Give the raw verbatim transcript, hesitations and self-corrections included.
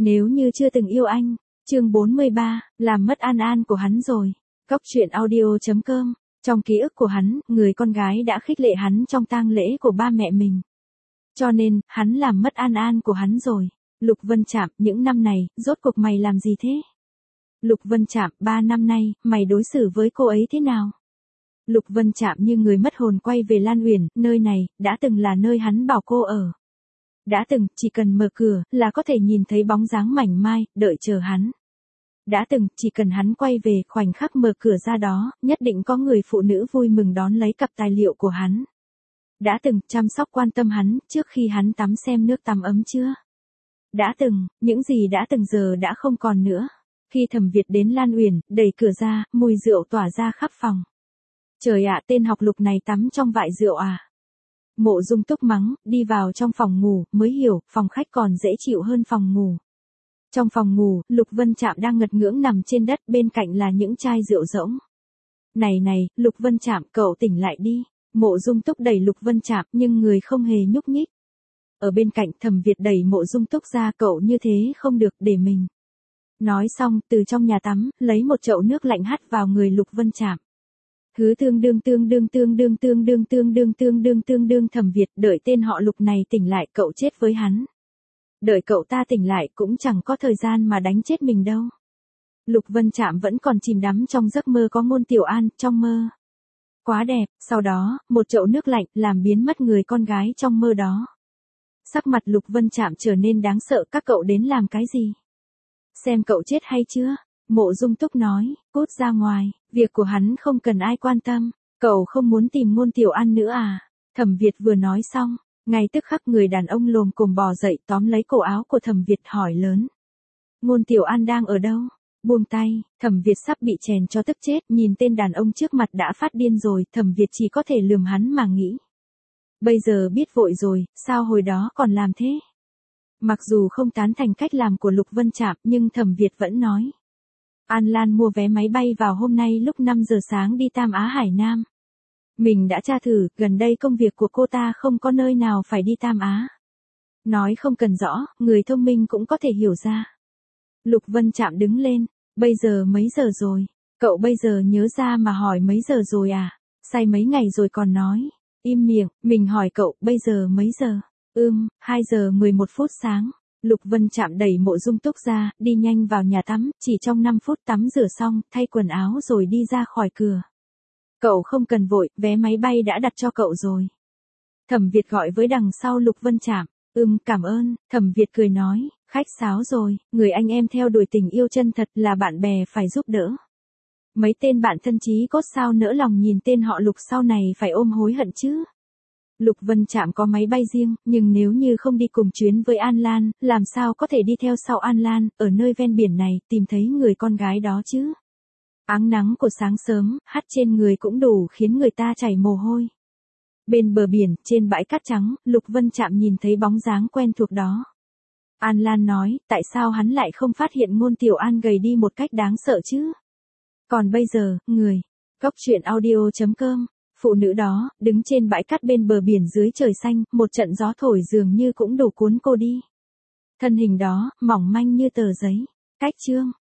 Nếu như chưa từng yêu anh, chương bốn mươi ba, làm mất An An của hắn rồi. Cóc truyện audio chấm com. Trong ký ức của hắn, người con gái đã khích lệ hắn trong tang lễ của ba mẹ mình. Cho nên, hắn làm mất An An của hắn rồi. Lục Vân Trạm, những năm này, rốt cuộc mày làm gì thế? Lục Vân Trạm, ba năm nay, mày đối xử với cô ấy thế nào? Lục Vân Trạm như người mất hồn quay về Lan Uyển, nơi này, đã từng là nơi hắn bảo cô ở. Đã từng, chỉ cần mở cửa, là có thể nhìn thấy bóng dáng mảnh mai, đợi chờ hắn. Đã từng, chỉ cần hắn quay về, khoảnh khắc mở cửa ra đó, nhất định có người phụ nữ vui mừng đón lấy cặp tài liệu của hắn. Đã từng, chăm sóc quan tâm hắn, trước khi hắn tắm xem nước tắm ấm chưa. Đã từng, những gì đã từng giờ đã không còn nữa. Khi Thẩm Việt đến Lan Uyển, đẩy cửa ra, mùi rượu tỏa ra khắp phòng. Trời ạ, tên học Lục này tắm trong vại rượu à? Mộ Dung Túc mắng, đi vào trong phòng ngủ, mới hiểu, phòng khách còn dễ chịu hơn phòng ngủ. Trong phòng ngủ, Lục Vân Trạm đang ngật ngưỡng nằm trên đất, bên cạnh là những chai rượu rỗng. Này này, Lục Vân Trạm, cậu tỉnh lại đi. Mộ Dung Túc đẩy Lục Vân Trạm, nhưng người không hề nhúc nhích. Ở bên cạnh, Thẩm Việt đẩy Mộ Dung Túc ra, cậu như thế không được, để mình. Nói xong, từ trong nhà tắm, lấy một chậu nước lạnh hắt vào người Lục Vân Trạm. Hứ tương đương tương đương tương đương tương đương tương đương tương đương tương đương Thẩm Việt, đợi tên họ Lục này tỉnh lại, cậu chết với hắn. Đợi cậu ta tỉnh lại cũng chẳng có thời gian mà đánh chết mình đâu. Lục Vân Trạm vẫn còn chìm đắm trong giấc mơ có Ngôn Tiểu An, trong mơ. Quá đẹp, sau đó, một chậu nước lạnh, làm biến mất người con gái trong mơ đó. Sắc mặt Lục Vân Trạm trở nên đáng sợ, các cậu đến làm cái gì? Xem cậu chết hay chưa? Mộ Dung Túc nói, cút ra ngoài, việc của hắn không cần ai quan tâm, cậu không muốn tìm Ngôn Tiểu An nữa à? Thẩm Việt vừa nói xong, ngay tức khắc người đàn ông lồm cồm bò dậy tóm lấy cổ áo của Thẩm Việt hỏi lớn. Ngôn Tiểu An đang ở đâu? Buông tay, Thẩm Việt sắp bị chèn cho tức chết, nhìn tên đàn ông trước mặt đã phát điên rồi, Thẩm Việt chỉ có thể lườm hắn mà nghĩ. Bây giờ biết vội rồi, sao hồi đó còn làm thế? Mặc dù không tán thành cách làm của Lục Vân Trạm, nhưng Thẩm Việt vẫn nói. An Lan mua vé máy bay vào hôm nay lúc năm giờ sáng đi Tam Á Hải Nam. Mình đã tra thử, gần đây công việc của cô ta không có nơi nào phải đi Tam Á. Nói không cần rõ, người thông minh cũng có thể hiểu ra. Lục Vân Trạm đứng lên, bây giờ mấy giờ rồi? Cậu bây giờ nhớ ra mà hỏi mấy giờ rồi à? Say mấy ngày rồi còn nói. Im miệng, mình hỏi cậu, bây giờ mấy giờ? Ừm, hai giờ mười một phút sáng. Lục Vân Trạm đẩy Mộ Dung Túc ra, đi nhanh vào nhà tắm, chỉ trong năm phút tắm rửa xong, thay quần áo rồi đi ra khỏi cửa. Cậu không cần vội, vé máy bay đã đặt cho cậu rồi. Thẩm Việt gọi với đằng sau Lục Vân Trạm. Ừm, cảm ơn, Thẩm Việt cười nói, khách sáo rồi, người anh em theo đuổi tình yêu chân thật là bạn bè phải giúp đỡ. Mấy tên bạn thân chí cốt sao nỡ lòng nhìn tên họ Lục sau này phải ôm hối hận chứ. Lục Vân Trạm có máy bay riêng, nhưng nếu như không đi cùng chuyến với An Lan, làm sao có thể đi theo sau An Lan, ở nơi ven biển này, tìm thấy người con gái đó chứ. Áng nắng của sáng sớm, hắt trên người cũng đủ khiến người ta chảy mồ hôi. Bên bờ biển, trên bãi cát trắng, Lục Vân Trạm nhìn thấy bóng dáng quen thuộc đó. An Lan nói, tại sao hắn lại không phát hiện Ngôn Tiểu An gầy đi một cách đáng sợ chứ? Còn bây giờ, người, Cóc truyện audio chấm com, phụ nữ đó, đứng trên bãi cát bên bờ biển dưới trời xanh, một trận gió thổi dường như cũng đủ cuốn cô đi. Thân hình đó, mỏng manh như tờ giấy. Cách chương.